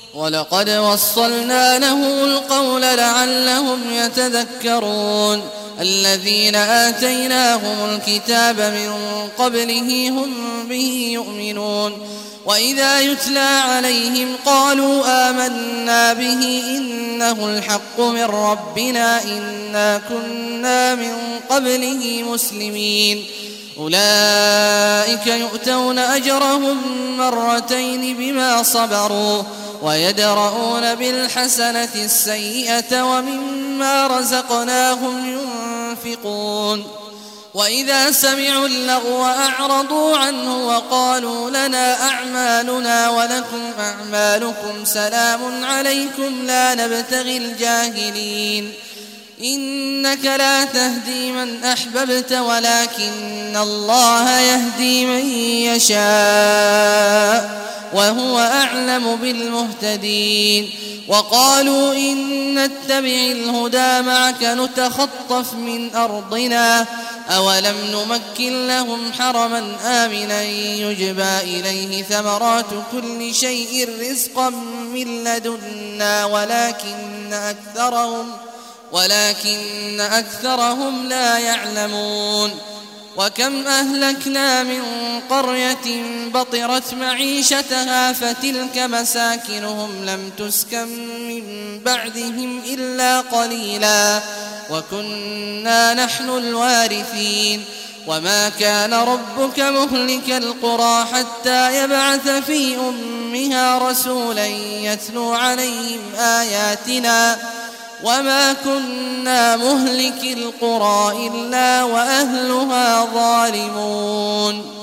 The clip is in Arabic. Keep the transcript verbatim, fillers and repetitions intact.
ولقد وصلنا له القول لعلهم يتذكرون الذين آتيناهم الكتاب من قبله هم به يؤمنون وإذا يتلى عليهم قالوا آمنا به إنه الحق من ربنا إنا كنا من قبله مسلمين أولئك يؤتون أجرهم مرتين بما صبروا ويدرؤون بالحسنة السيئة ومما رزقناهم ينفقون وإذا سمعوا اللغو أعرضوا عنه وقالوا لنا أعمالنا ولكم أعمالكم سلام عليكم لا نبتغي الجاهلين إنك لا تهدي من أحببت ولكن الله يهدي من يشاء وهو أعلم بالمهتدين وقالوا إن نتبع الهدى معك نتخطف من أرضنا أولم نمكن لهم حرما آمنا يجبى إليه ثمرات كل شيء رزقا من لدنا ولكن أكثرهم ولكن أكثرهم لا يعلمون وكم أهلكنا من قرية بطرت معيشتها فتلك مساكنهم لم تسكن من بعدهم إلا قليلا وكنا نحن الوارثين وما كان ربك مهلك القرى حتى يبعث في أمها رسولا يتلو عليهم آياتنا وما كنا مهلك القرى إلا وأهلها ظالمون